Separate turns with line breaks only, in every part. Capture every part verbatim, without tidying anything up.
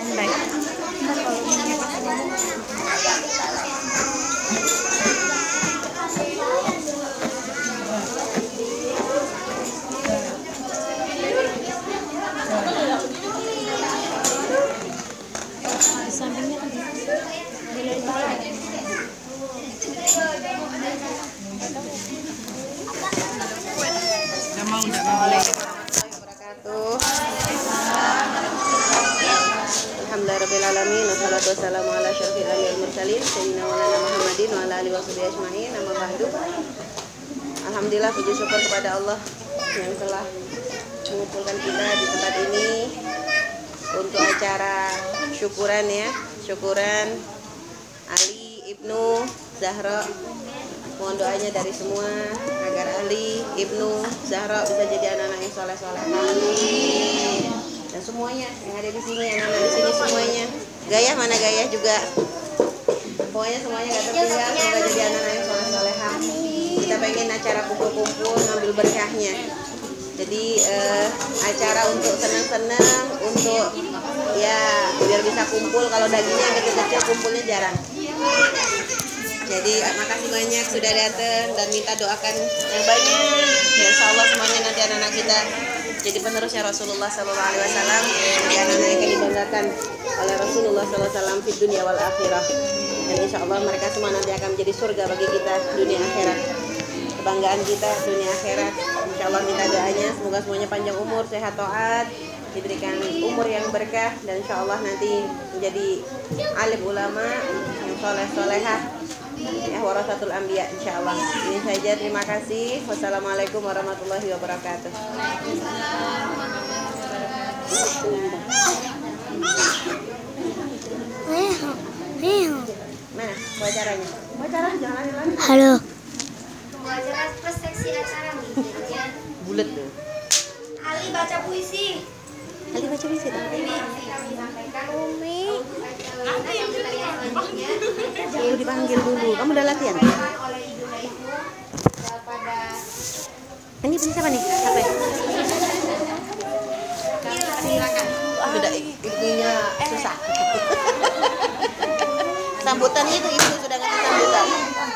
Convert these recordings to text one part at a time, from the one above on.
Baik. Ntar kalau minyak pas ngomong. Di sampingnya kan nilai bawah.
Udah mau udah mau mulai.
Alhamdulillahirobbilalamin, wassalatu wassalamu ala asyrofil anbiya'il mursalin sayyidina maulana Muhammadin wa ala alihi washabihi ajmain. Amma ba'du. Alhamdulillah, puji syukur kepada Allah yang telah mengumpulkan kita di tempat ini untuk acara syukuran ya, syukuran Ali Ibnu Zahra. Mohon doanya dari semua agar Ali Ibnu Zahra bisa jadi anak-anak yang soleh-soleh. Amin. Dan semuanya yang ada di sini, anak-anak di sini semuanya. Gayah mana Gayah juga. Pokoknya semuanya gak tertinggal, semoga jadi anak-anak yang soleh-soleha. Kita pengen acara kumpul-kumpul ngambil berkahnya. Jadi eh, acara untuk senang-senang, untuk ya biar bisa kumpul. Kalau dagingnya yang kecil-kecil kumpulnya jarang. Jadi makasih banyak sudah datang dan minta doakan yang banyak. Ya insya Allah semuanya nanti anak-anak kita jadi penerusnya Rasulullah Sallallahu Alaihi Wasallam, jadi anak-anak yang dibanggakan oleh Rasulullah Sallallahu Alaihi Wasallam di dunia wal akhirah. Dan insya Allah mereka semua nanti akan menjadi surga bagi kita dunia akhirat. Kebanggaan kita dunia akhirat. Insya Allah minta doanya semoga semuanya panjang umur, sehat taat, diberikan umur yang berkah dan insya Allah nanti menjadi alim ulama yang soleh solehah. Ya warasatul anbiya insyaallah. Ini saja, terima kasih. Wassalamualaikum warahmatullahi wabarakatuh. Mana acaranya? Acara jangan lari-lari.
Halo.
Acara plus seksi acara nih.
Bulet tuh.
Ali baca puisi.
Ali baca puisi tuh.
Ini kami sampaikan.
Umi.
Nanti yang selanjutnya.
Perlu dipanggil dulu. Kamu udah latihan?
Oleh Ibu Ibu pada
Ini punya siapa nih? Siapa ya?
silakan.
Sudah ibunya susah. Sambutan itu ibu sudah ngasih sambutan.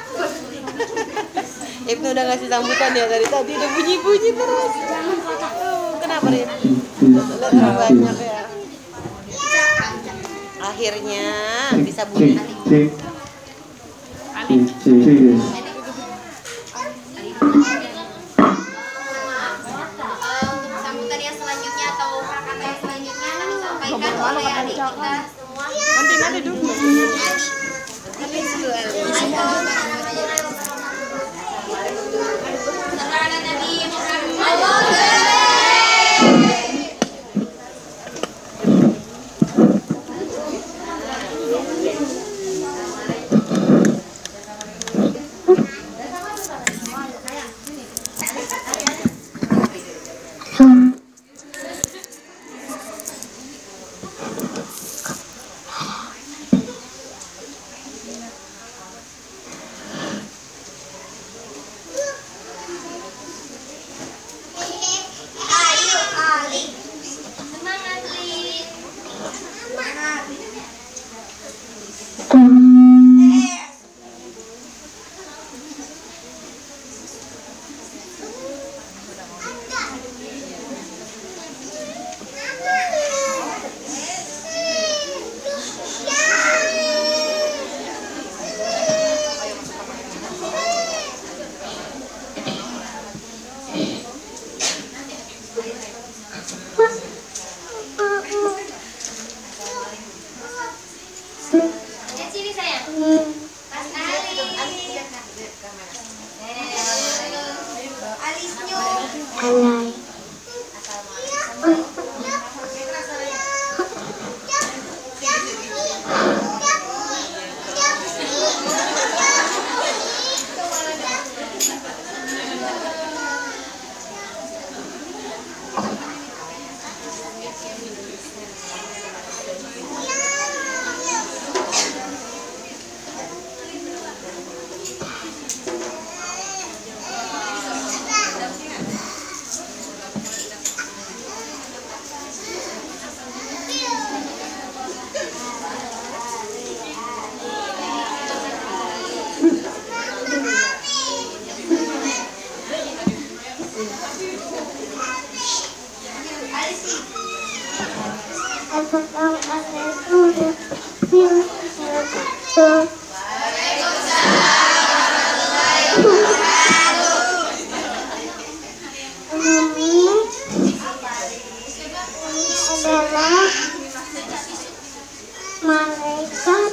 Ibnu udah ngasih sambutan ya dari tadi udah bunyi-bunyi terus. Oh, kenapa Rin? Lihat banyak ya. Akhirnya bisa bunyi.
Untuk sambutan yang selanjutnya atau kata yang selanjutnya akan disampaikan oleh adik kita semua.
Nanti nanti dulu.
Ayo Ali. Semangat Li. Semangat. Lihat sini sayang. Mas Ali. Alisnya.
Alay. adalah malaikat.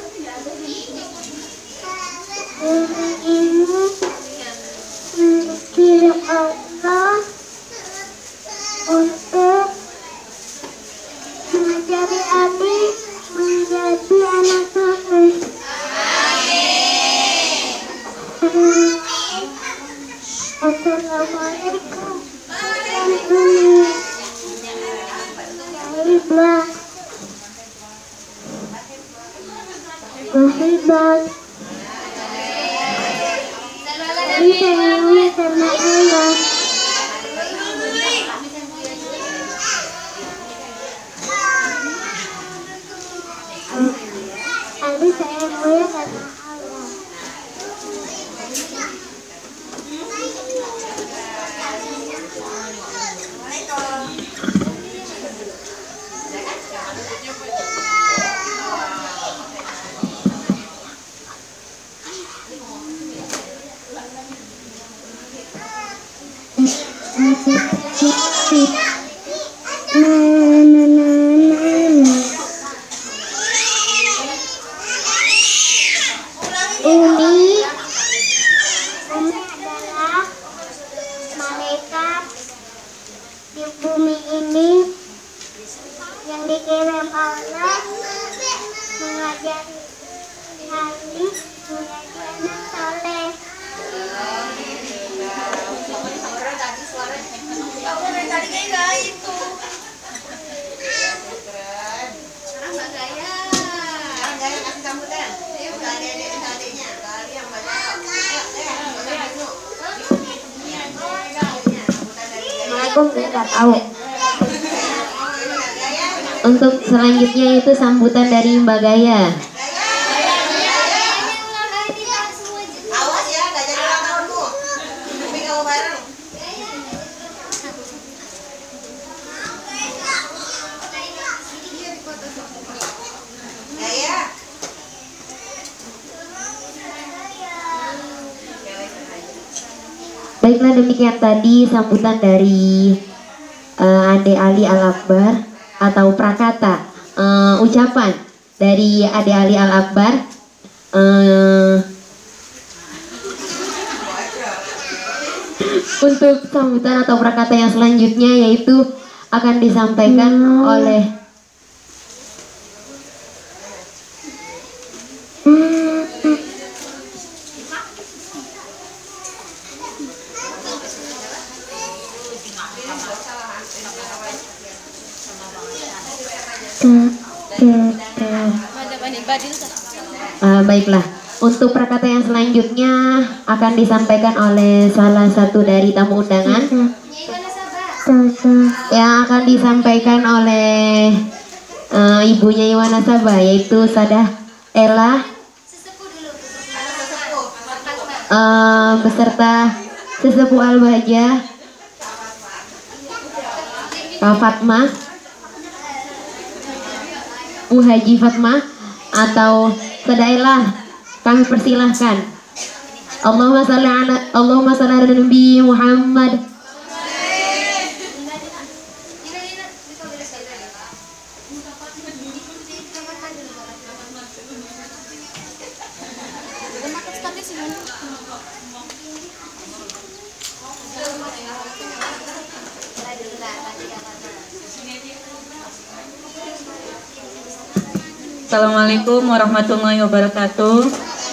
Bumi ini memiliki Allah untuk mengajari Abi menjadi anak soleh. Assalamualaikum warahmatullahi wabarakatuh. Berhebat. Disayangi karena Allah. Abi sayang mulia karena Allah. Umi, Umi adalah malaikat di bumi ini yang dikirim Allah mengajari Ali menjadi anak soleh.
Tadi kayak itu. Sekarang Mbak Gaya. Sekarang Gaya kasih sambutan. Ayo ke adik-adik dan adiknya. Kali yang banyak. Ayo, ayo.
Aku nggak tahu. Untuk selanjutnya itu sambutan dari Mbak Gaya.
Awas ya, gak jadi ulang tahunmu. Tapi kamu bareng. Gaya.
Baiklah, demikian tadi sambutan dari uh, Ade Ali Al-Akbar atau prakata uh, ucapan dari Ade Ali Al-Akbar. Uh, untuk sambutan atau prakata yang selanjutnya yaitu akan disampaikan oleh Uh, baiklah, untuk prakata yang selanjutnya akan disampaikan oleh salah satu dari tamu undangan yang akan disampaikan oleh uh, ibunya Iwana Sabah, yaitu Sadah Ella uh, beserta sesepuh Al-Bahjah Kak Fatma, Bu Haji Fatma atau Sadailah, kami persilahkan. Allahumma shalli ala Allahumma shalli ala Nabi Muhammad.
Assalamualaikum warahmatullahi wabarakatuh.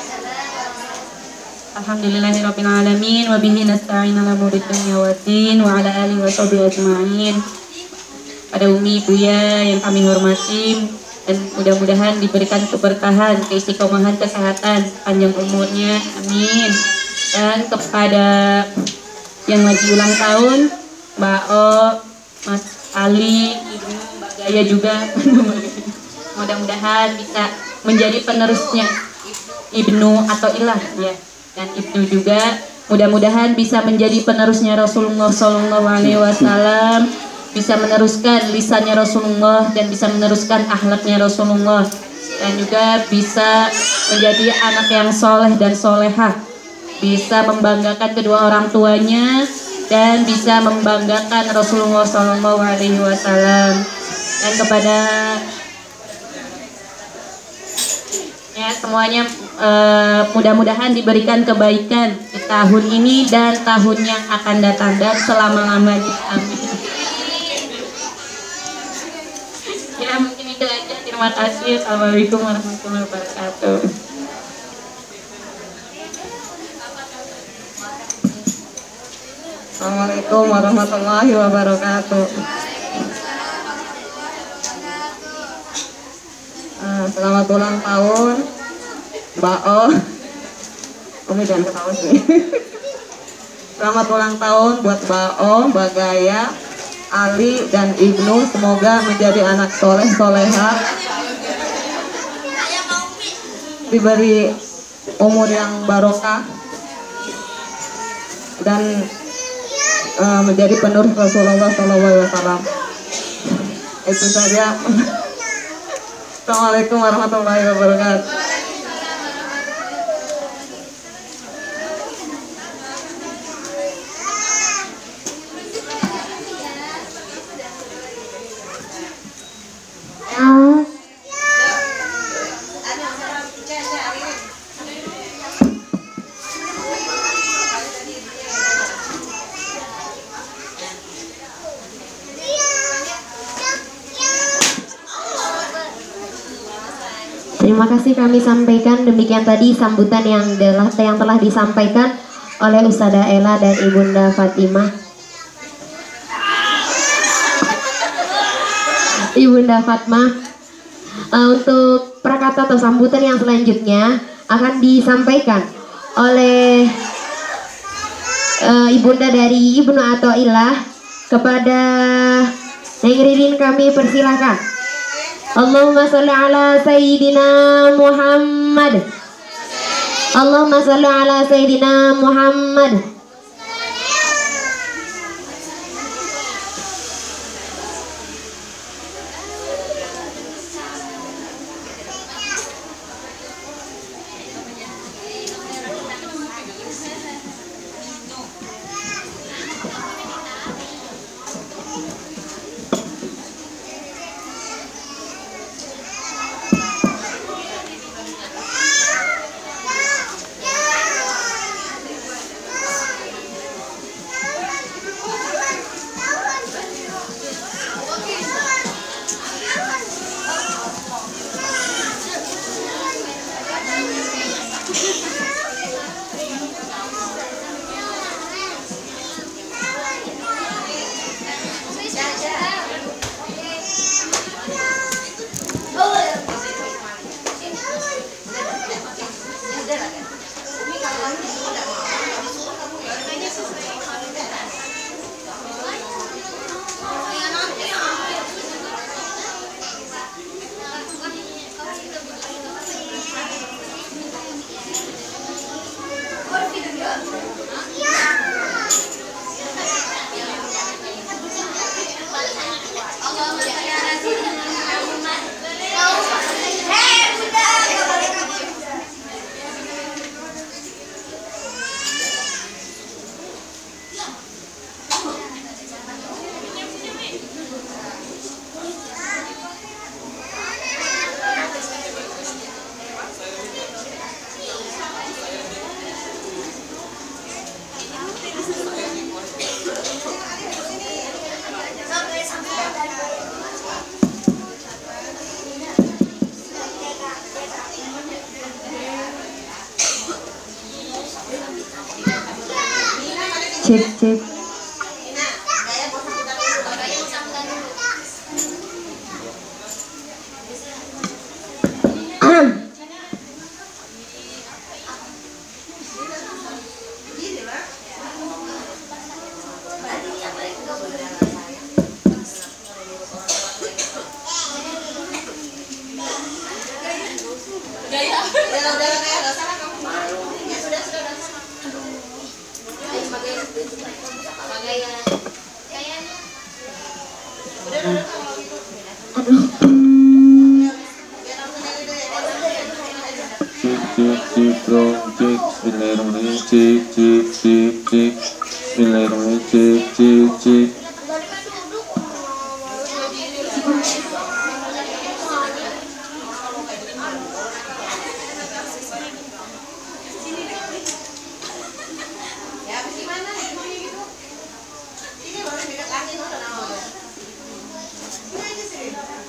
Alhamdulillahirabbil alamin wa bihi nasta'in ala umuri dunya waddin wa ala alihi washabihi ajmain. Pada Umi, Buya yang kami hormati, dan mudah-mudahan diberikan keberkahan, keistiqomahan, kesehatan, panjang umurnya, amin. Dan kepada yang lagi ulang tahun, Mbak O, Mas Ali, Ibu, Mbak Gaya juga, mudah-mudahan bisa menjadi penerusnya Ibnu atau Ilah ya, dan Ibnu juga mudah-mudahan bisa menjadi penerusnya Rasulullah Shallallahu Alaihi Wasallam bisa meneruskan lisannya Rasulullah dan bisa meneruskan akhlaknya Rasulullah, dan juga bisa menjadi anak yang soleh dan solehah, bisa membanggakan kedua orang tuanya dan bisa membanggakan Rasulullah Shallallahu Alaihi Wasallam. Dan kepada ya semuanya, uh, mudah-mudahan diberikan kebaikan di tahun ini dan tahun yang akan datang dan selama-lamanya. Amin. Ya mungkin itu aja. Terima kasih. Assalamualaikum warahmatullahi wabarakatuh.
Assalamualaikum warahmatullahi wabarakatuh. Uh, selamat ulang tahun Mbak O. Umi jangan ketawa sih. Selamat ulang tahun buat Mbak O, Mbak Gaya, Ali dan Ibnu. Semoga menjadi anak soleh soleha, diberi umur yang barokah dan Uh, menjadi penerus Rasulullah Shallallahu Alaihi Wasallam. Itu saja. Assalamualaikum warahmatullahi wabarakatuh.
Terima kasih kami sampaikan. Demikian tadi sambutan yang telah, yang telah disampaikan oleh Ustazah Ella dan Ibunda Fatimah. Ibunda Fatmah. Uh, untuk prakata atau sambutan yang selanjutnya akan disampaikan oleh uh, Ibunda dari Ibnu Athaillah. Kepada Neng Ririn kami persilahkan. Allahumma salli ala Sayyidina Muhammad. Allahumma salli ala Sayyidina Muhammad. Cek cek.
cek dong cek. Bismillahirrahmanirrahim cek cek cek cek. Bismillahirrahmanirrahim cek cek cek.
Ya, habis gimana nih? Gitu. Ini baru dekat lagi tuh nama lo. Ini aja sih.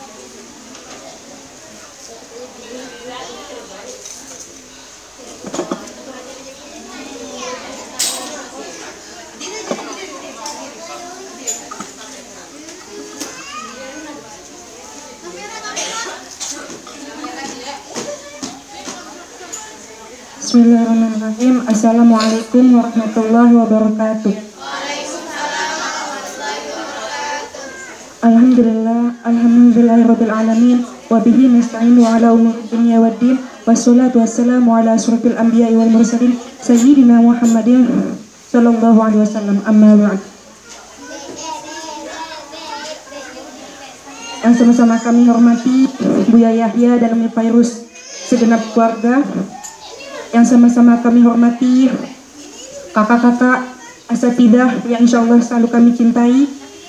Bismillahirrahmanirrahim. Assalamualaikum warahmatullahi wabarakatuh. Alhamdulillah, alhamdulillahirabbil alamin wa bihi nasta'inu ala umuri dunya waddin wassalatu wassalamu ala asyrafil anbiya'i wal mursalin sayyidina Muhammadin sallallahu alaihi wasallam. Amma ba'd. Yang sama-sama kami hormati Buya Yahya dan Umi Fairuz segenap keluarga, yang sama-sama kami hormati kakak-kakak asatidah yang insya Allah selalu kami cintai,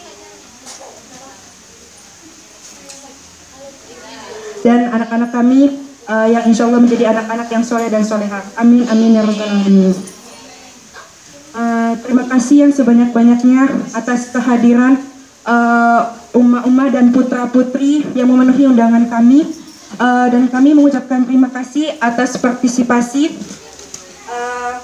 dan anak-anak kami uh, yang insya Allah menjadi anak-anak yang soleh dan solehah. Amin amin ya rabbal alamin. Uh, terima kasih yang sebanyak-banyaknya atas kehadiran uh, umma-umma dan putra-putri yang memenuhi undangan kami. Uh, dan kami mengucapkan terima kasih atas partisipasi uh,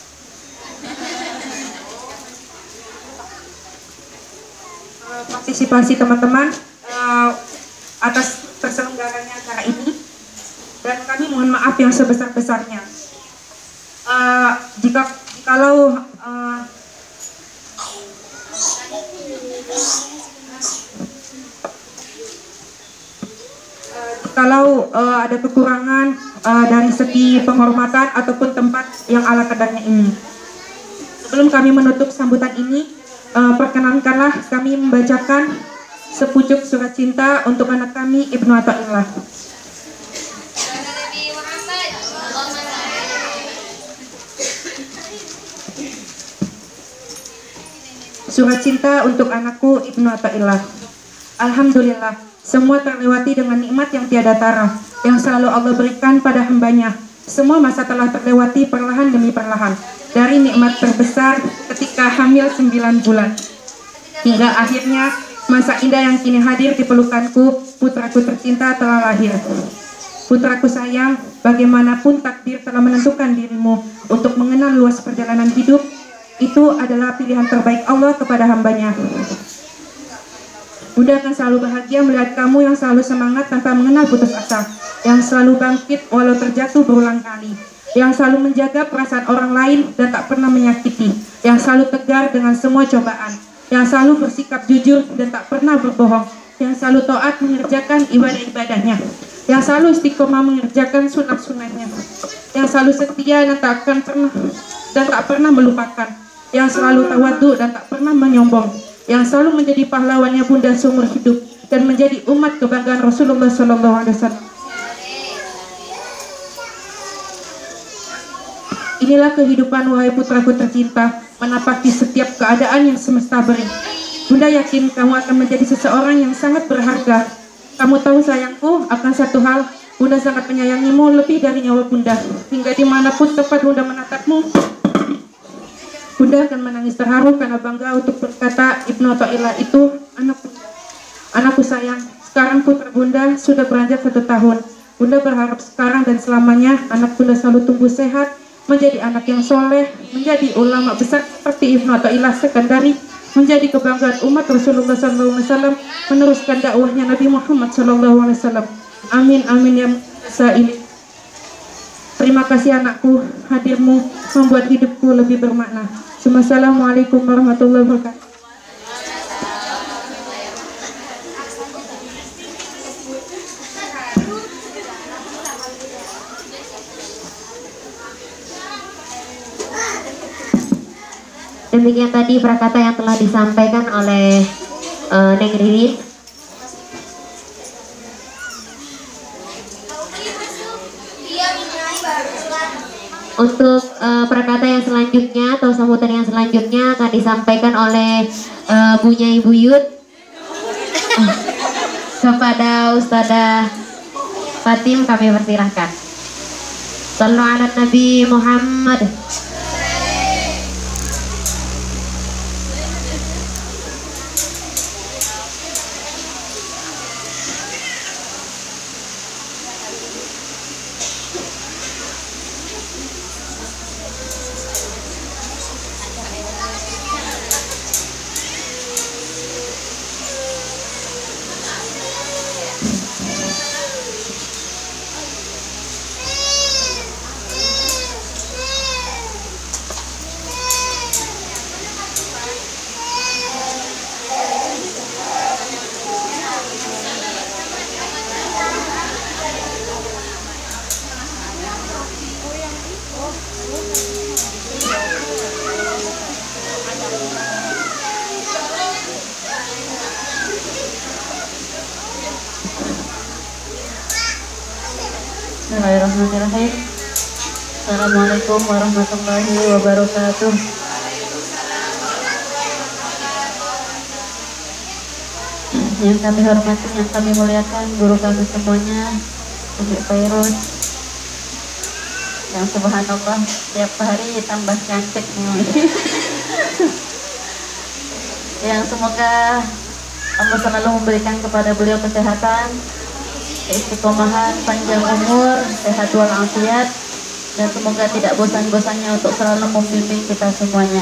uh, partisipasi teman-teman uh, atas terselenggaranya acara ini, dan kami mohon maaf yang sebesar-besarnya uh, jika kalau uh, kalau uh, ada kekurangan uh, dari segi penghormatan ataupun tempat yang ala kadarnya ini. Sebelum kami menutup sambutan ini, uh, perkenankanlah kami membacakan sepucuk surat cinta untuk anak kami Ibnu Athaillah. Surat cinta untuk anakku Ibnu Athaillah. Alhamdulillah, semua terlewati dengan nikmat yang tiada tara, yang selalu Allah berikan pada hambanya. Semua masa telah terlewati perlahan demi perlahan. Dari nikmat terbesar ketika hamil sembilan bulan, hingga akhirnya masa indah yang kini hadir di pelukanku, putraku tercinta telah lahir. Putraku sayang, bagaimanapun takdir telah menentukan dirimu untuk mengenal luas perjalanan hidup, itu adalah pilihan terbaik Allah kepada hambanya. Bunda akan selalu bahagia melihat kamu yang selalu semangat tanpa mengenal putus asa, yang selalu bangkit walau terjatuh berulang kali, yang selalu menjaga perasaan orang lain dan tak pernah menyakiti, yang selalu tegar dengan semua cobaan, yang selalu bersikap jujur dan tak pernah berbohong, yang selalu taat mengerjakan ibadah-ibadahnya, yang selalu istiqomah mengerjakan sunat-sunatnya, yang selalu setia dan tak akan pernah dan tak pernah melupakan, yang selalu tawadhu dan tak pernah menyombong, yang selalu menjadi pahlawannya bunda seumur hidup dan menjadi umat kebanggaan Rasulullah shallallahu alaihi wasallam. Inilah kehidupan wahai putraku tercinta, menapaki setiap keadaan yang semesta beri. Bunda yakin kamu akan menjadi seseorang yang sangat berharga. Kamu tahu sayangku, akan satu hal, Bunda sangat menyayangimu lebih dari nyawa Bunda. Hingga dimanapun tempat Bunda menatapmu, Bunda akan menangis terharu karena bangga untuk berkata Ibnu Athaillah itu anakku, anakku sayang. Sekarang putra Bunda sudah beranjak satu tahun. Bunda berharap sekarang dan selamanya anak Bunda selalu tumbuh sehat, menjadi anak yang soleh, menjadi ulama besar seperti Ibnu Athaillah Sekandari, menjadi kebanggaan umat Rasulullah shallallahu alaihi wasallam, meneruskan dakwahnya Nabi Muhammad shallallahu alaihi wasallam. Amin amin ya saili. Terima kasih anakku, hadirmu membuat hidupku lebih bermakna. Assalamualaikum warahmatullahi wabarakatuh.
Demikian tadi prakata yang telah disampaikan oleh uh, Neng Ririn. Untuk eh, prakata yang selanjutnya atau sambutan yang selanjutnya akan disampaikan oleh eh, Bu Nyai Buyut eh, kepada Ustadzah Fatim, kami persilahkan. Sallu ala Nabi Muhammad.
Bismillahirrahmanirrahim. Assalamualaikum warahmatullahi wabarakatuh. Yang kami hormati, yang kami muliakan guru kami semuanya, Umi Fairuz, yang subhanallah setiap hari tambah cantik nih. Yang semoga Allah selalu memberikan kepada beliau kesehatan, keistiqomahan, panjang umur, sehat walafiat, dan semoga tidak bosan-bosannya untuk selalu membimbing kita semuanya.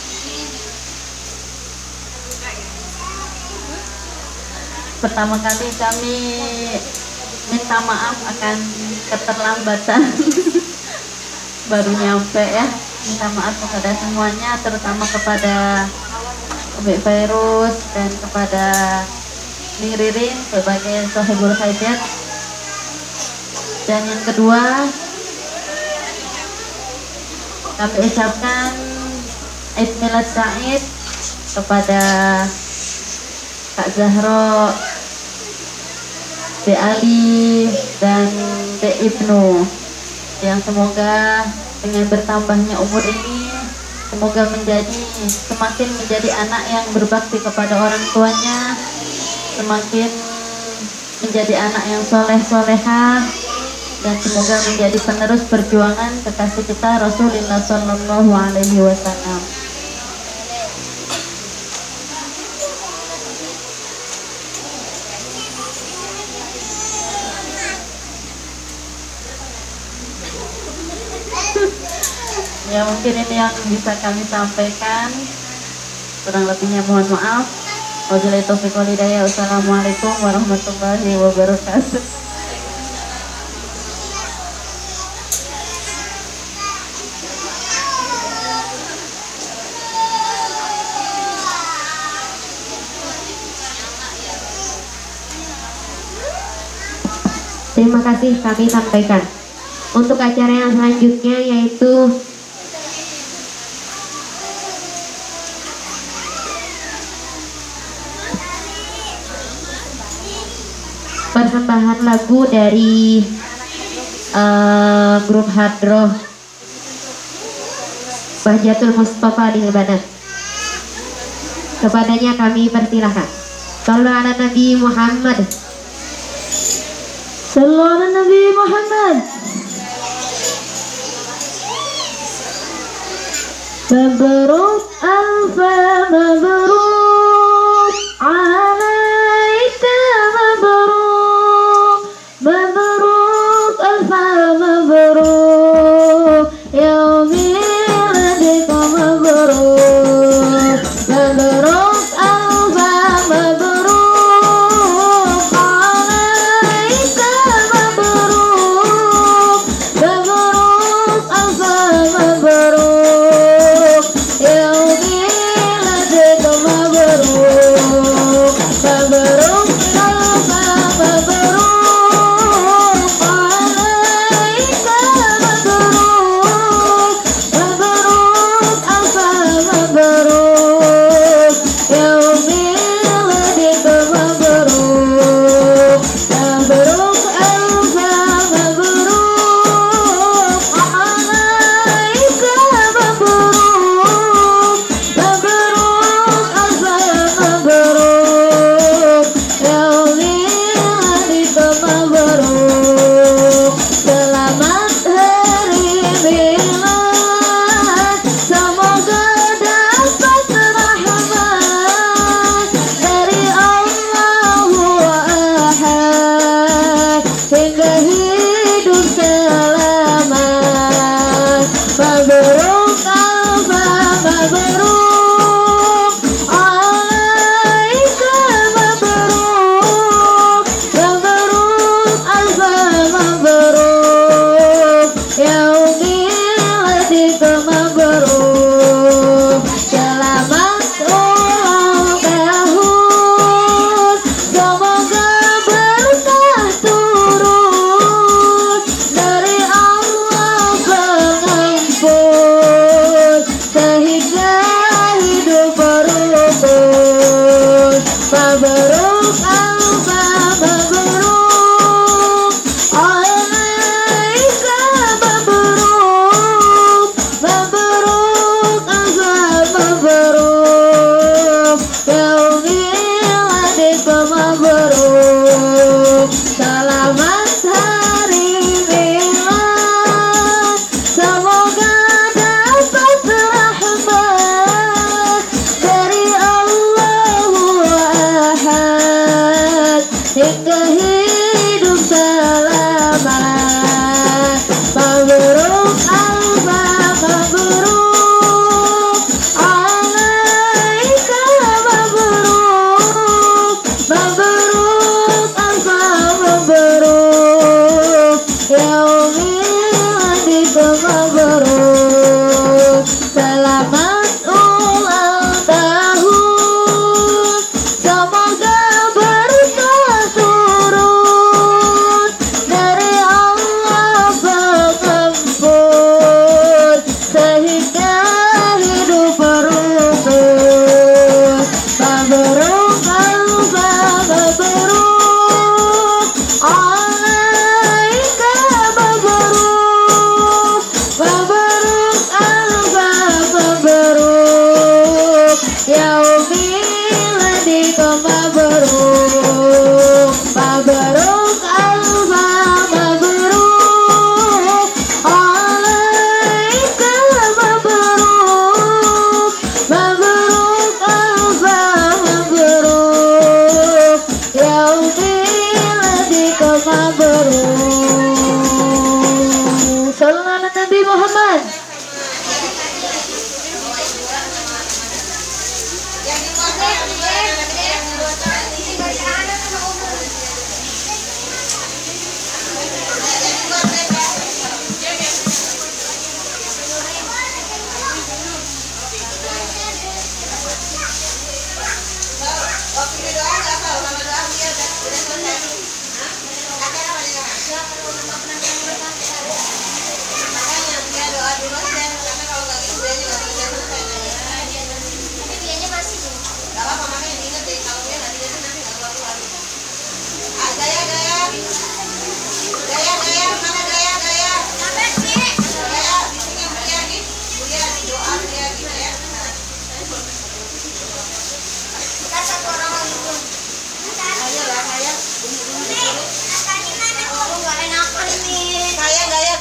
Pertama kali kami minta maaf akan keterlambatan baru nyampe ya. Minta maaf kepada semuanya, terutama kepada Umi Fairuz dan kepada Ning Ririn sebagai sahibul hajat. Dan yang kedua, kami ucapkan Eid Milad Said kepada Kak Zahro, De Ali, dan De Ibnu, yang semoga dengan bertambahnya umur ini semoga menjadi semakin menjadi anak yang berbakti kepada orang tuanya, semakin menjadi anak yang soleh solehah, dan semoga menjadi penerus perjuangan kekasih kita Rasulullah Shallallahu Alaihi Wasallam. Ya, mungkin ini yang bisa kami sampaikan, kurang lebihnya mohon maaf. Wabillahi taufiq wal hidayah. Wassalamualaikum warahmatullahi wabarakatuh.
Terima kasih kami sampaikan. Untuk acara yang selanjutnya yaitu persembahan lagu dari uh, grup Hadroh Bahjatul Mustafa di Lebanon. Kepadanya kami persilahkan. Sallu ala Nabi Muhammad. Sallu ala Nabi Muhammad. Mabruk alfa mabruk alaika mabruk mabruk alfa mabruk yaumi miladika mabruk mabruk alfa mabruk alaika mabruk mabruk alfa mabruk yaumi miladika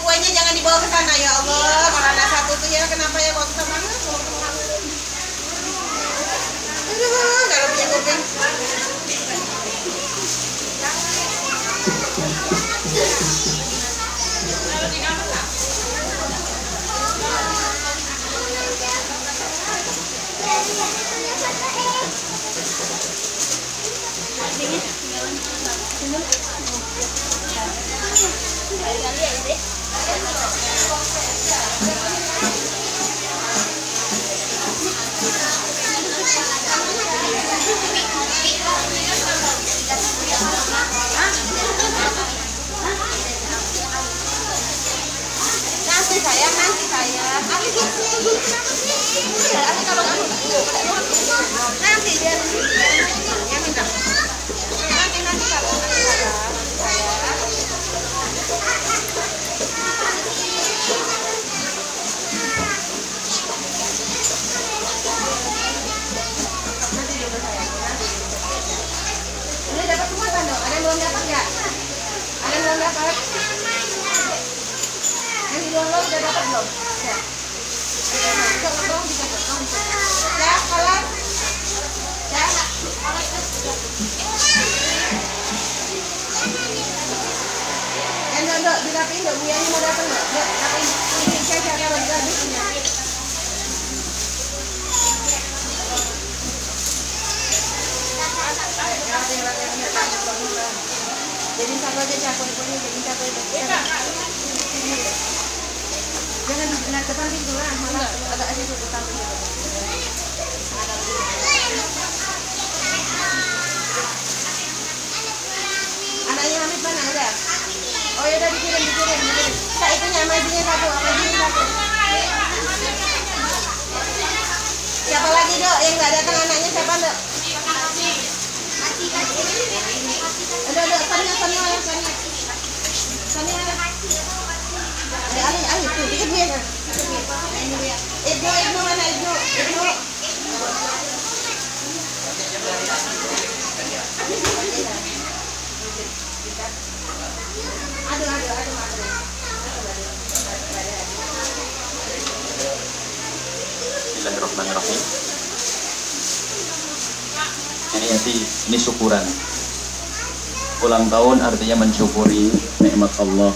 kuenya jangan dibawa ke sana ya Allah. Kalau anak satu tuh ya kenapa ya kok sama aduh, kalau punya kuping. Nanti sayang, nanti sayang. Ali dia sini dulu kenapa sih? Ali kalau kamu nanti dia yang minta. Nanti nanti kalau nanti sayang, sayang. Nanti juga sayang. Ini dapat semua kan dong? Ada yang belum dapat nggak? Ada yang belum dapat? Yang di luar udah dapat belum? Ya. Bisa tolong bisa tolong. Ya, kolak. Ya. Yang dok dirapiin dok, Bu Yani mau datang nggak? Dok, rapiin. Ini saya cara bagi habisnya. Jadi satu aja cakun punya, jadi satu aja. Jangan di depan pintu lah, malah agak aja tutup pintu. Anaknya Hamid mana udah? Oh ya udah dikirim dikirim dikirim. Kak itunya majunya satu, majunya satu. Siapa lagi dok yang nggak datang anaknya siapa dok? Udah dok, Sonia Sonia ya Sonia. Sonia ya. Ada Ali Ali tuh, dikit Bu ya. Ibnu Ibnu mana Ibnu? Ibnu. Aduh aduh aduh aduh.
Bismillahirrahmanirrahim. Ini nanti ini syukuran. Ulang tahun artinya mensyukuri nikmat Allah.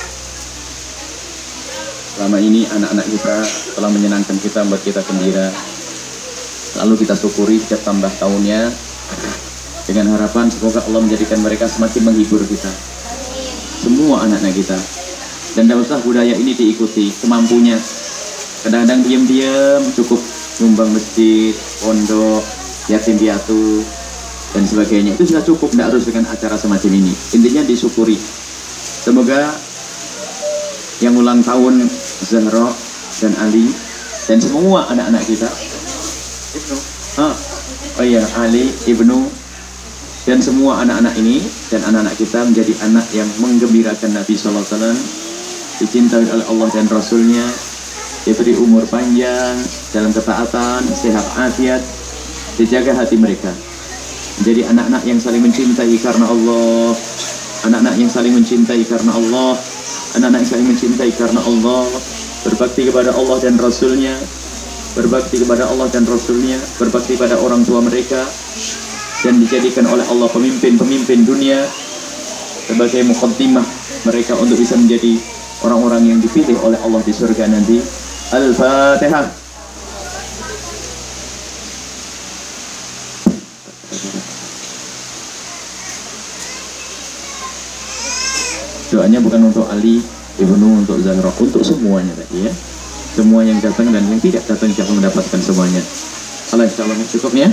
Selama ini anak-anak kita telah menyenangkan kita, membuat kita gembira. Lalu kita syukuri setiap tambah tahunnya dengan harapan semoga Allah menjadikan mereka semakin menghibur kita. Semua anak-anak kita. Dan tidak usah budaya ini diikuti semampunya. Kadang-kadang diam-diam cukup nyumbang masjid, pondok, yatim piatu dan sebagainya. Itu sudah cukup, tidak harus dengan acara semacam ini. Intinya disyukuri. Semoga yang ulang tahun Zahra dan Ali dan semua anak-anak kita, Ibnu, ah, oh iya Ali, Ibnu dan semua anak-anak ini dan anak-anak kita menjadi anak yang menggembirakan Nabi Sallallahu Alaihi Wasallam, dicintai oleh Allah dan Rasulnya, diberi umur panjang dalam ketaatan, sehat afiat, dijaga hati mereka menjadi anak-anak yang saling mencintai karena Allah, anak-anak yang saling mencintai karena Allah, anak-anak yang saling mencintai karena Allah, berbakti kepada Allah dan Rasulnya, berbakti kepada Allah dan Rasulnya, berbakti pada orang tua mereka, dan dijadikan oleh Allah pemimpin-pemimpin dunia sebagai muqaddimah mereka untuk bisa menjadi orang-orang yang dipilih oleh Allah di surga nanti. Al-Fatihah. Doanya bukan untuk Ali, Ibnu, untuk Zahra, untuk semuanya tadi ya. Semua yang datang dan yang tidak datang bisa mendapatkan semuanya. Allah insyaallah cukup ya.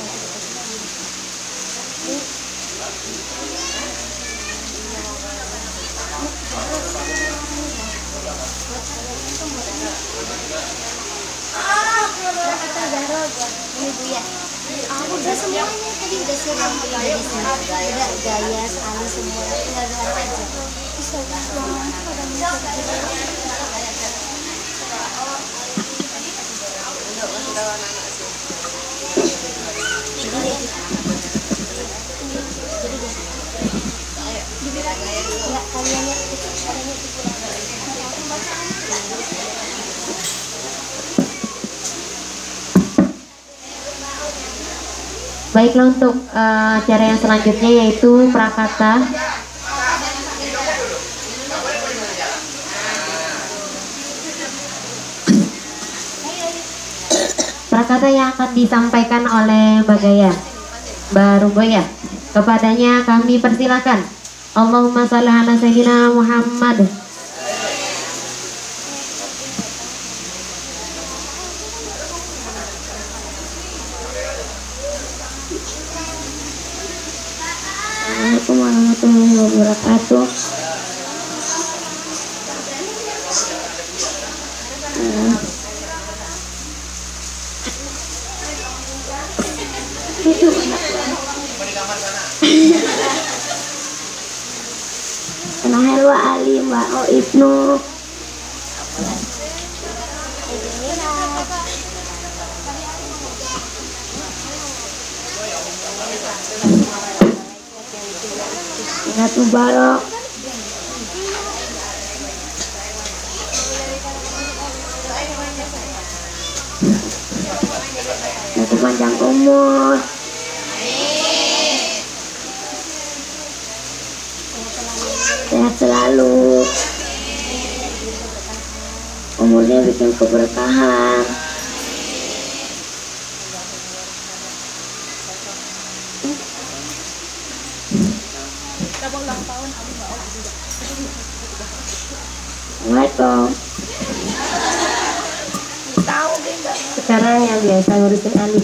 Udah semuanya tadi udah siap dari sini. Udah gaya sekali semua. Tinggal Zahra aja. Bisa banget pada ya kalian lihat
Baiklah, untuk uh, cara yang selanjutnya yaitu prakata. Prakata yang akan disampaikan oleh Mbak Gaya, Mbak Ruboya. Kepadanya kami persilakan. Allahumma sholli ala sayyidina Muhammad. Assalamualaikum warahmatullahi wabarakatuh. Itu Nahel wa Ali wa O Ibnu. Ingat Mubarak. Semoga panjang umur. Sehat selalu. Umurnya bikin keberkahan. Assalamualaikum. Sekarang yang biasa ngurusin Ali.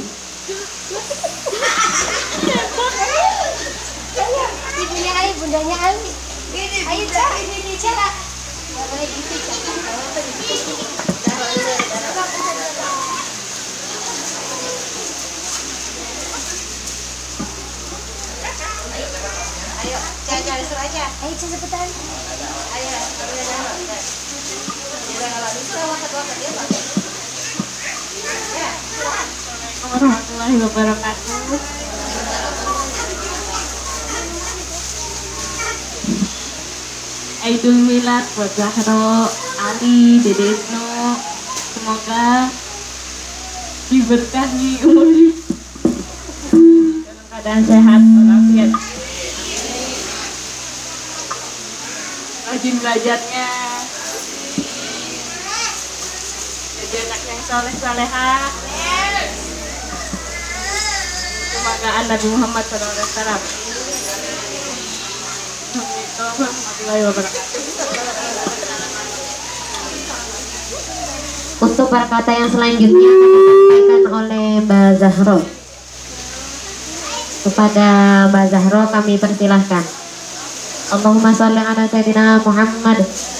Ibunya Ali, bundanya Ali. Ayo Cak, ini Cak. Gak boleh gitu Cak.
Ayo, Cak, disuruh aja.
Ayo Cak, cepetan.
Ayo, udah kalau disuruh waktu-waktu dia Pak. Ya, silakan.
Warahmatullahi wabarakatuh. Aidul Milad buat Zahro, Ali, Dede Isno. Semoga diberkahi umur dalam keadaan sehat walafiat. Rajin belajarnya. Jadi anak yang soleh solehah. Semoga Nabi Muhammad shallallahu alaihi wasallam. Assalamualaikum warahmatullahi wabarakatuh.
Untuk perkata yang selanjutnya akan disampaikan oleh Mbak Zahro. Kepada Mbak Zahro kami persilahkan. Allahumma sholli ala sayyidina Muhammad.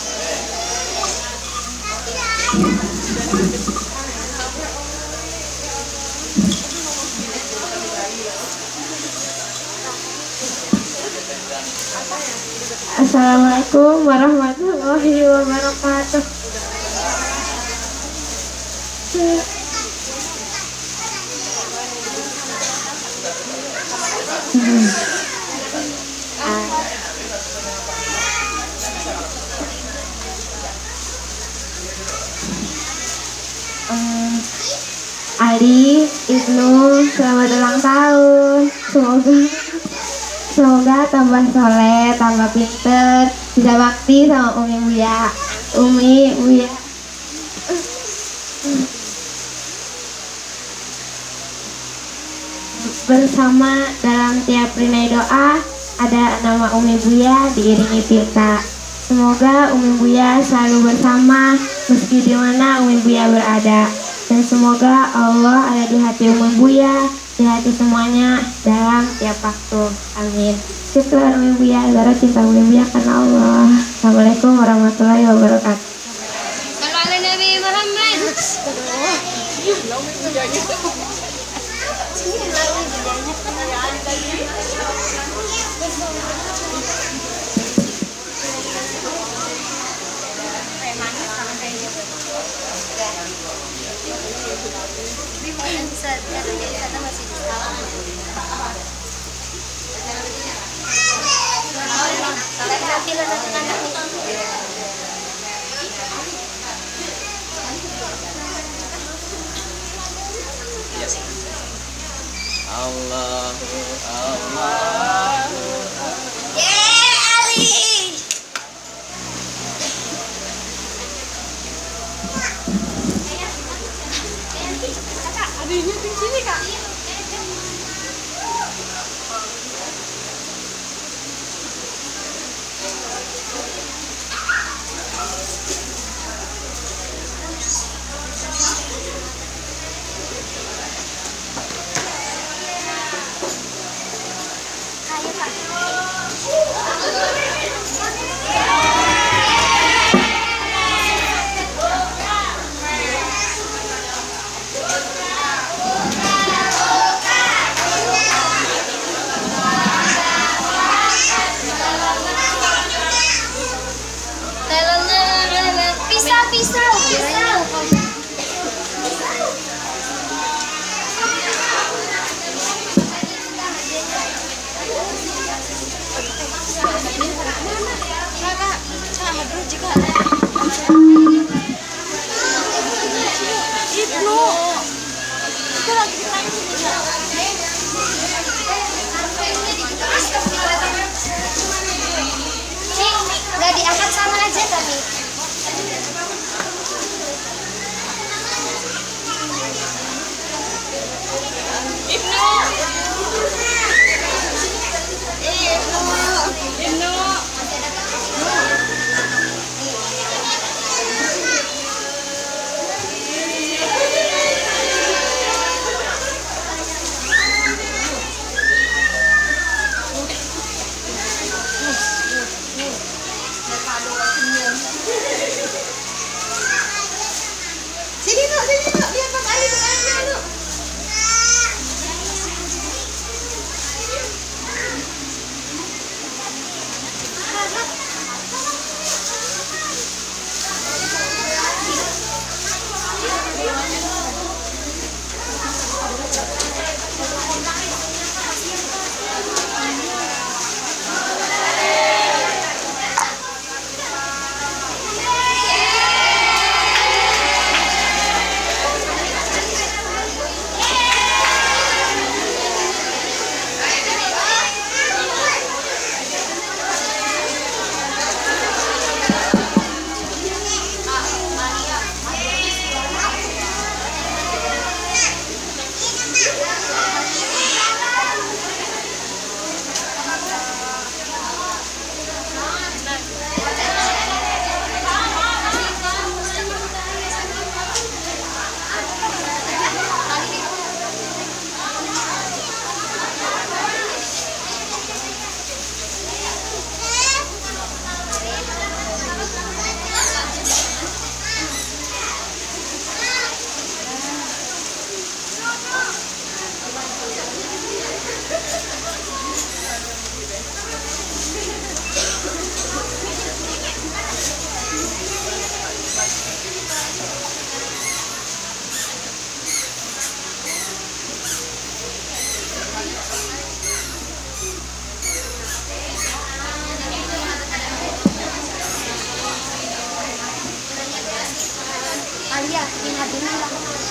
Assalamualaikum warahmatullahi wabarakatuh. Hmm. Ah. Um, Ali, Ibnu, selamat ulang tahun. Semoga Semoga tambah soleh, tambah pinter, bisa bakti sama Umi Buya. Umi Buya. Bersama dalam tiap rinai doa ada nama Umi Buya diiringi pilka. Semoga Umi Buya selalu bersama meski di mana Umi Buya berada. Dan semoga Allah ada di hati Umi Buya, di hati semuanya dalam tiap waktu. Amin. Syukur Umi Buya, Zara cinta Umi Buya karena Allah. Assalamualaikum warahmatullahi wabarakatuh.
Kalau ala Nabi Muhammad.
Allah
Dinya di sini kak.
Pisau, pisau, pisau.
Kakak, sama dulu jika Ibnu. Itu lagi di mana sini kak?
Cik, nggak diangkat sama aja tapi.
Ibnu. Ibnu. Ibnu. Sini nak, sini nak, lihat Pak Ali sekarang nak.
Alia, ingat dulu lah.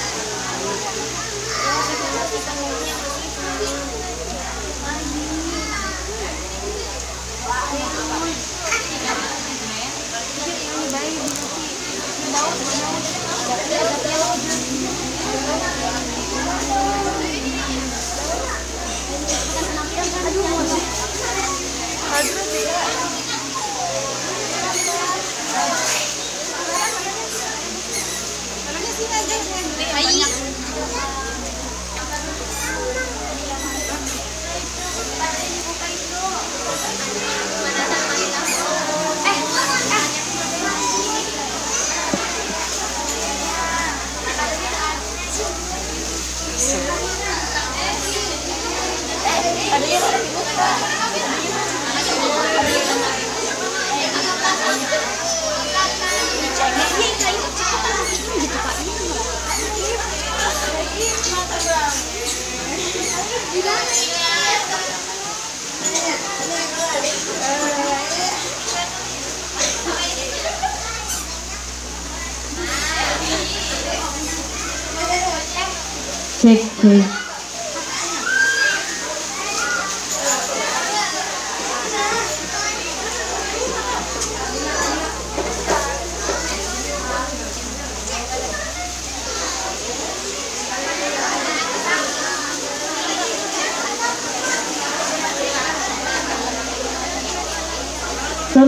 Cek, cek.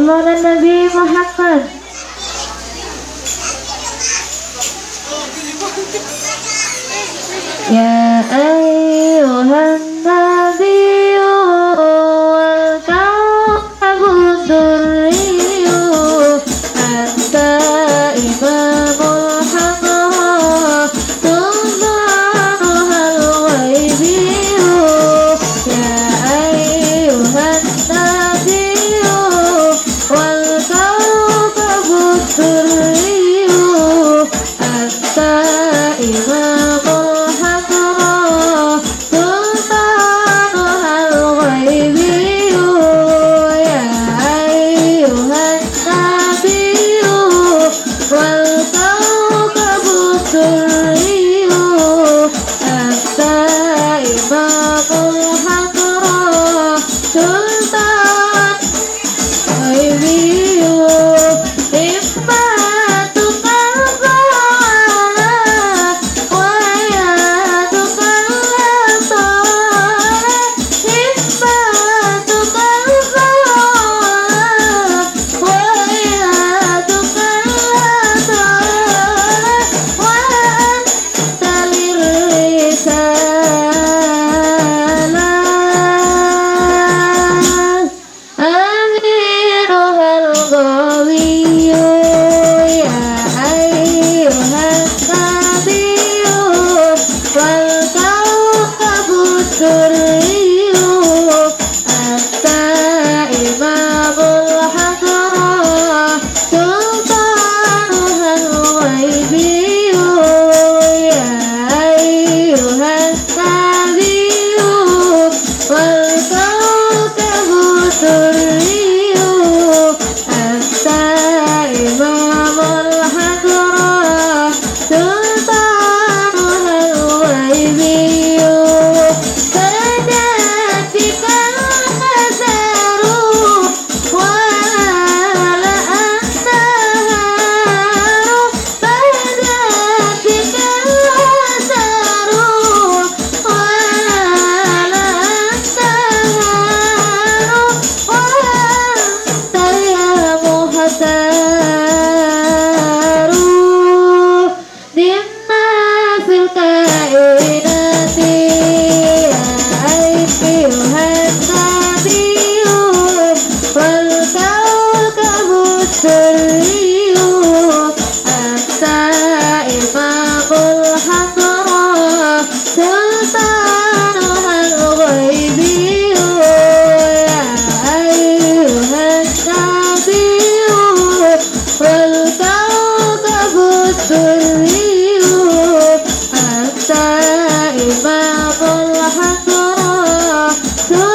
Allah dan Nabi Muhammad. Ya ayyuhan nabiyyu wal kawkabud durriyyu anta imamul hadra sultanuhal ghaibiyyu ya ayyuhan nabiyyu wal kawkabud durriyyu anta imamul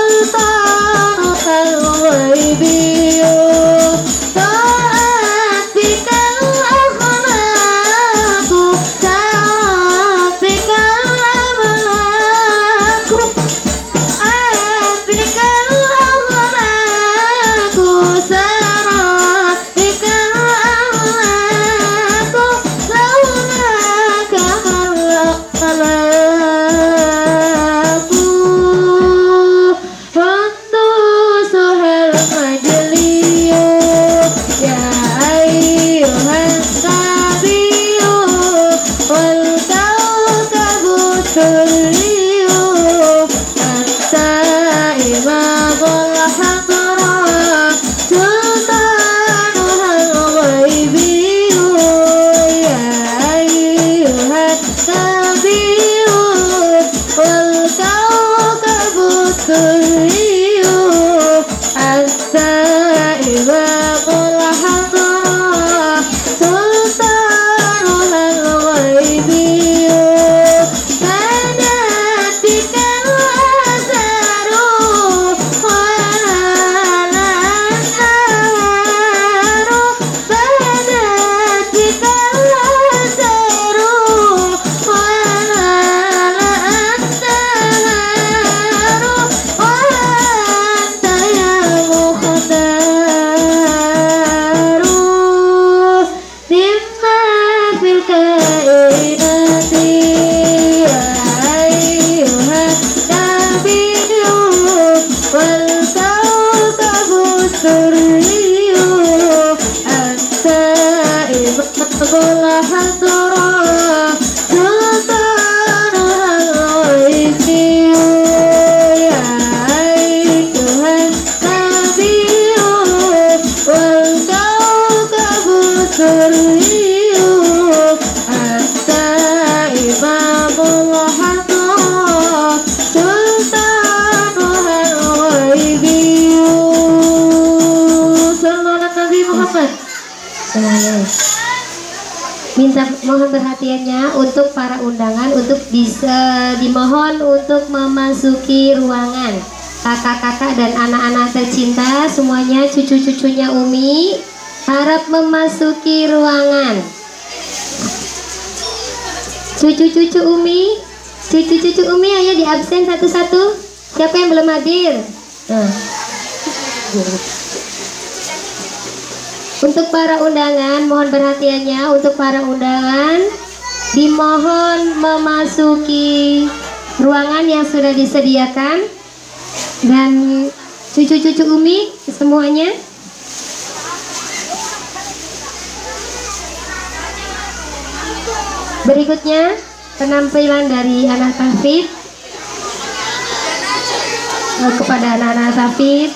Sultanul Ghaibiyyu Ta'at أبلح الثرى سلطان الغيب يا أيها النبي والكوكب السري أنت إمام الحضارة سلطان الغيب. صلوا على النبي محمد. Minta mohon perhatiannya untuk para undangan untuk bisa dimohon untuk memasuki ruangan. Kakak-kakak dan anak-anak tercinta semuanya, cucu-cucunya Umi harap memasuki ruangan. Cucu-cucu Umi, cucu-cucu Umi ayo di absen satu-satu. Siapa yang belum hadir? Nah. Untuk para undangan, mohon perhatiannya untuk para undangan dimohon memasuki ruangan yang sudah disediakan. Dan cucu-cucu Umi semuanya berikutnya penampilan dari anak tahfidz. Kepada anak-anak tahfidz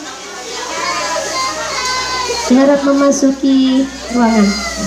diharap memasuki ruangan.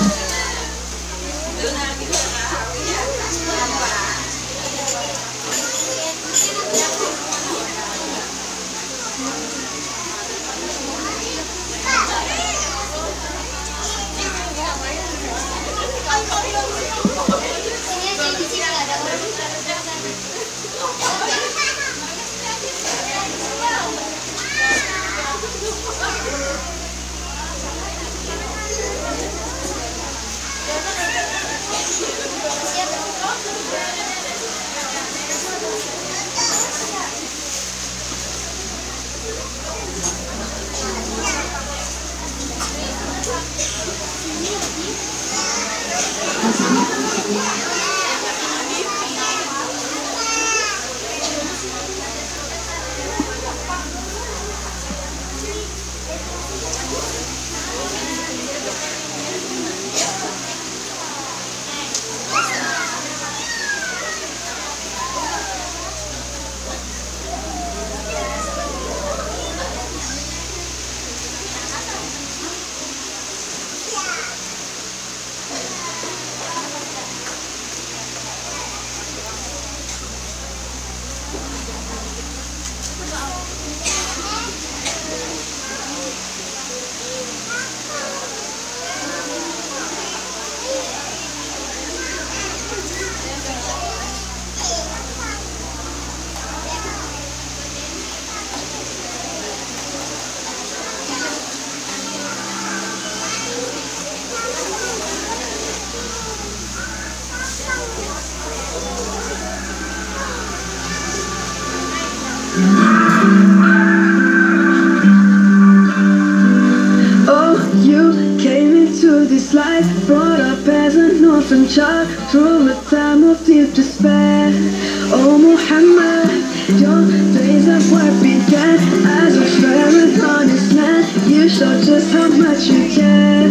Oh, you came into this life, brought up as an orphan child through a time of deep despair. Oh Muhammad, your days of work began as a fair and honest man. You showed just how much you care.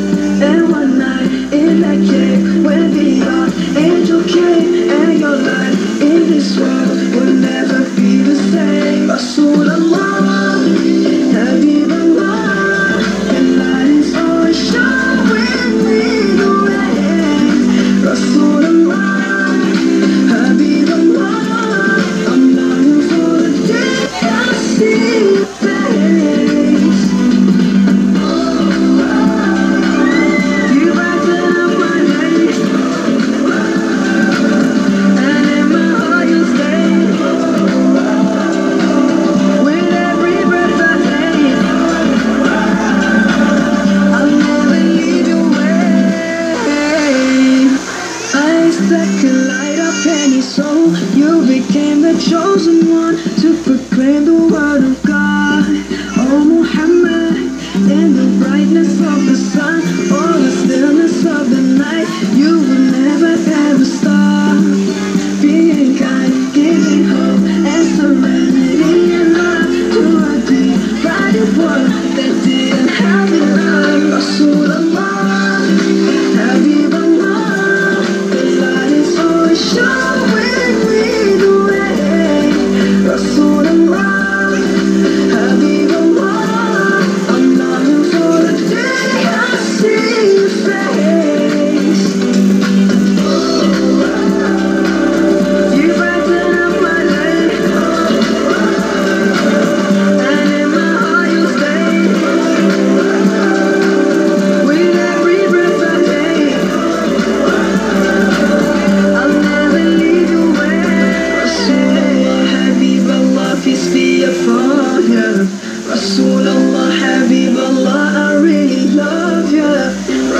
And one night in that cave, when the archangel came, and your life in this world will never be the same. Rasulullah, Habibullah, your light is always showing me the way. Rasulullah, Habibullah, I'm longing for the day I see your face.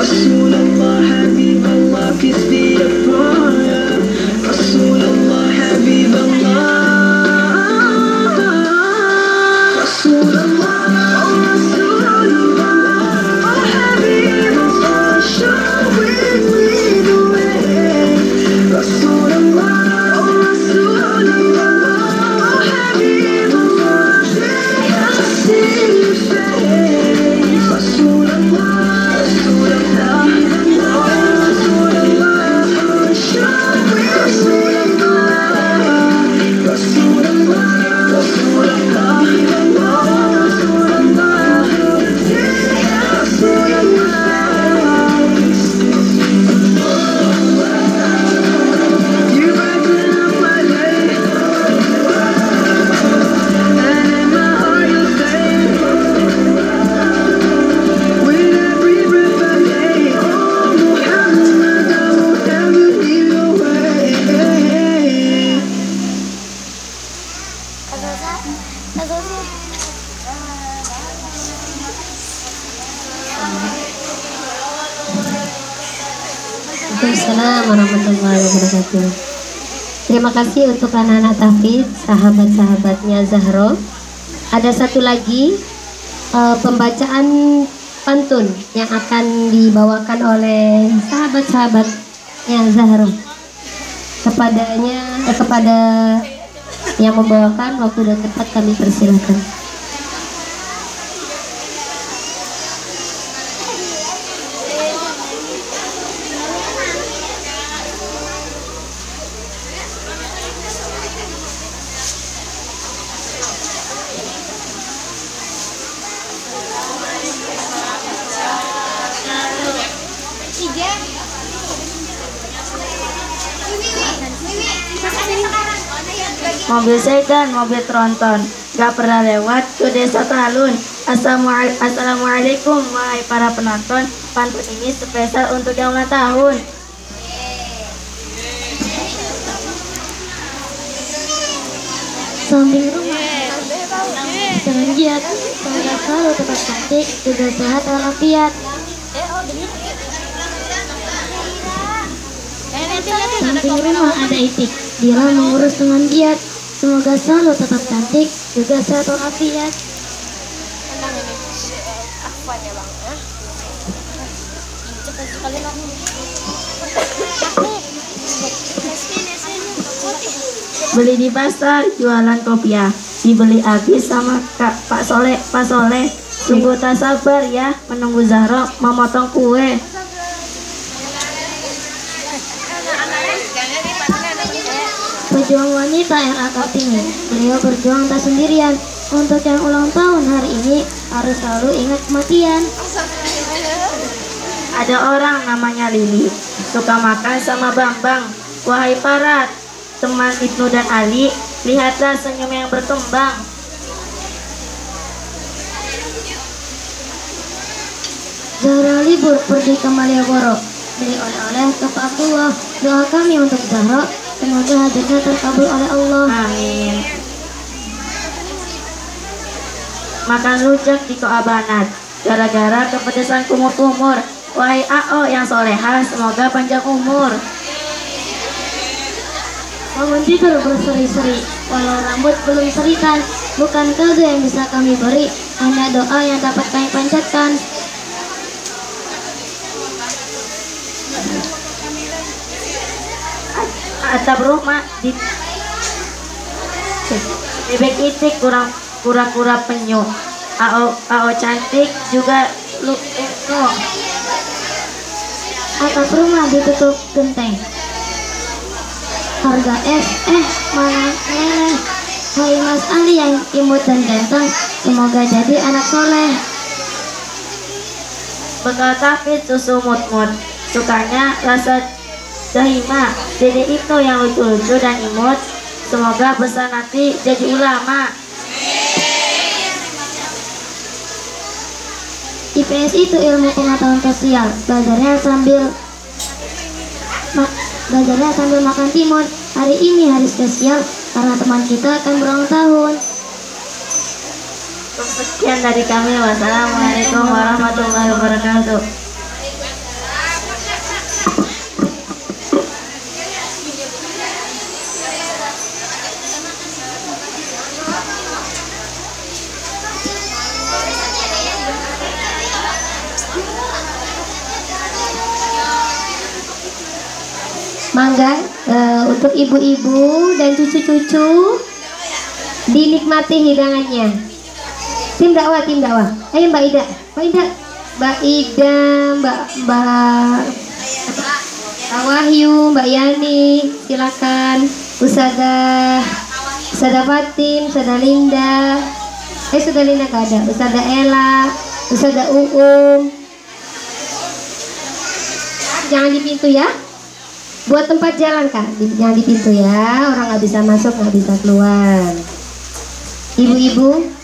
Rasulullah, Habibullah, peace be upon ya. Rasulullah, Habibullah, Rasulullah, Rasulullah, oh Habibullah, show me the way. Rasulullah, Rasulullah, oh Habibullah, may I see your face. Rasulullah, Rasulullah, Rasulullah, show me Rasulullah, Rasulullah, Rasulullah, Rasulullah, you brighten up my day, and in my heart you stay. With every breath I take, oh Muhammad, I won't ever leave your way.
Waalaikumsalam warahmatullahi wabarakatuh. Terima kasih untuk anak-anak tahfidz, sahabat-sahabatnya Zahro. Ada satu lagi eh, pembacaan pantun yang akan dibawakan oleh sahabat-sahabatnya Zahro. Kepadanya, eh, kepada yang membawakan, waktu dan tempat kami persilahkan.
Mobil sedan, mobil tronton, gak pernah lewat ke desa Talun. Assalamual- Assalamualaikum wahai para penonton. Pantun ini spesial untuk yang ulang tahun.
Samping rumah dengan giat, semoga selalu tetap cantik, juga sehat walafiat. Samping rumah ada Itik, dia mengurus dengan giat, semoga selalu tetap cantik, juga sehat walafiat.
Beli di pasar, jualan kopiah, dibeli habis sama Kak Pak Soleh. Pak Soleh, sungguh tak sabar ya menunggu Zahro memotong kue.
Pejuang wanita R A Kartini, beliau berjuang tak sendirian. Untuk yang ulang tahun hari ini harus selalu ingat kematian.
Ada orang namanya Lili, suka makan sama Bambang. Wahai para teman Ibnu dan Ali, lihatlah senyum yang berkembang.
Zahra libur pergi ke Malioboro, beli oleh-oleh ke Pak Abdullah. Doa kami untuk Zahra, semoga hajatnya terkabul oleh Allah.
Amin. Makan rujak di Koabanat, gara-gara kepedesan kumur-kumur. Wahai A O yang soleha, semoga panjang umur.
Bangun tidur berseri-seri, walau rambut belum serikan. Bukan kado yang bisa kami beri, hanya doa yang dapat kami panjatkan.
Atap rumah di bebek itik kurang kura-kura penyu. A O A O cantik juga lu itu.
Atap rumah ditutup genteng. Harga es, eh mana meleleh. Hai Mas Ali yang imut dan ganteng, semoga jadi anak soleh.
Bekal tahfidz susu mut-mut, sukanya rasa dahima. Dede itu yang lucu-lucu dan imut, semoga besar nanti jadi ulama.
I P S itu ilmu pengetahuan sosial, belajarnya sambil mak belajarnya sambil makan timun. Hari ini hari spesial karena teman kita akan berulang tahun.
Sekian dari kami. Wassalamualaikum warahmatullahi wabarakatuh.
Mangga eh, untuk ibu-ibu dan cucu-cucu dinikmati hidangannya. Tim dakwah, tim dakwah. Ayo Mbak Ida, Mbak Ida, Mbak Ida, Mbak Mbak Mbak Wahyu, Mbak Yani, silakan. Ustazah, Ustazah Fatim, Ustazah Linda. Eh Ustazah Linda gak ada. Ustazah Ella, Ustazah Uum. Jangan di pintu ya. Buat tempat jalan Kak, jangan di pintu ya. Orang nggak bisa masuk, nggak bisa keluar. Ibu-ibu.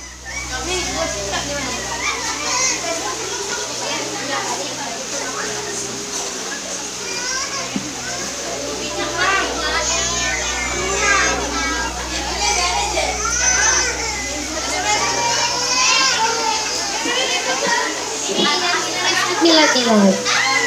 Milad-milad.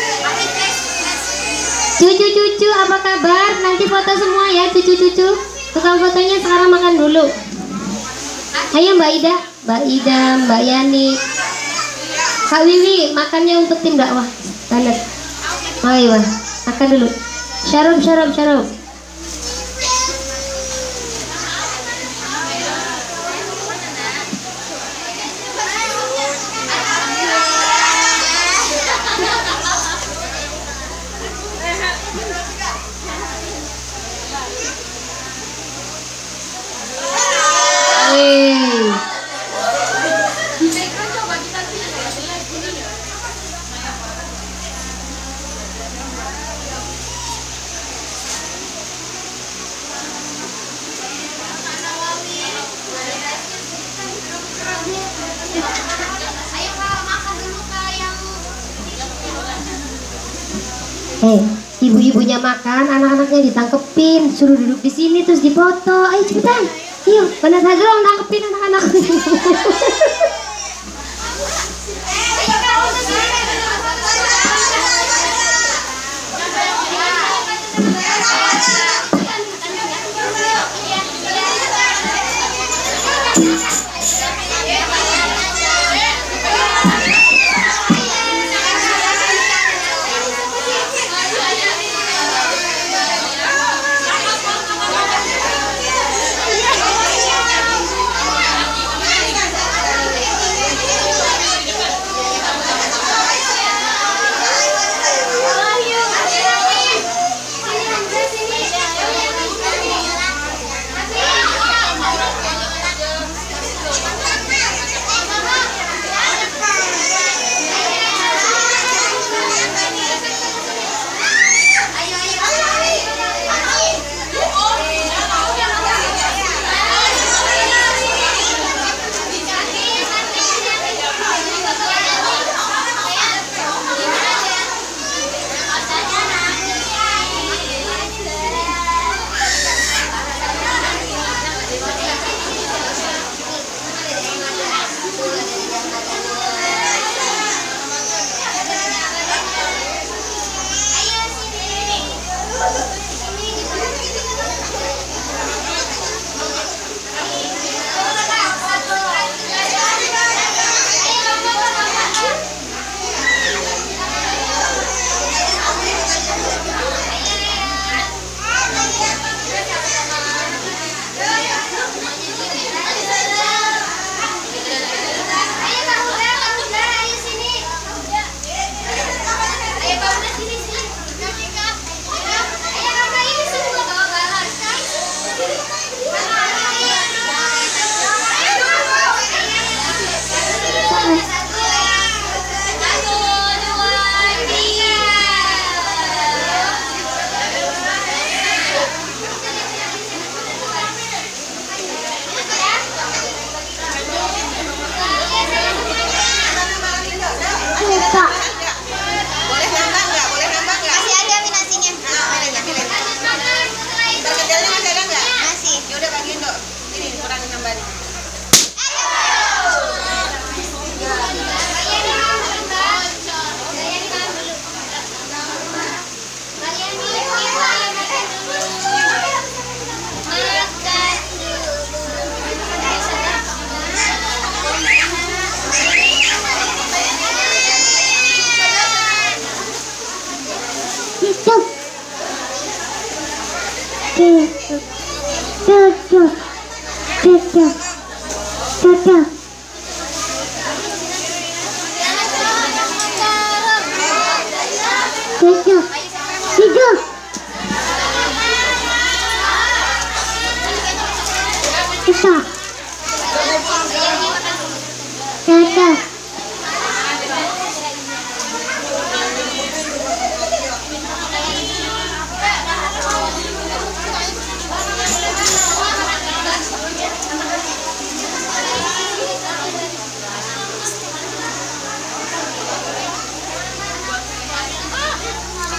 Cucu-cucu apa kabar? Nanti foto semua ya cucu-cucu. Tukang fotonya sekarang makan dulu. Ayo Mbak Ida, Mbak Ida, Mbak Yani, Kak Wiwi, makannya untuk tim dakwah. Lanjut. Ayo, makan dulu. Syarab, syarab, syarab. Eh, ibu-ibunya makan, anak-anaknya ditangkepin, suruh duduk di sini terus dipoto. Ayo cepetan, yuk, benar saja dong tangkepin anak-anak.
Cocok. Cocok. Cocok. Cocok. Hidup. Kita. Cocok.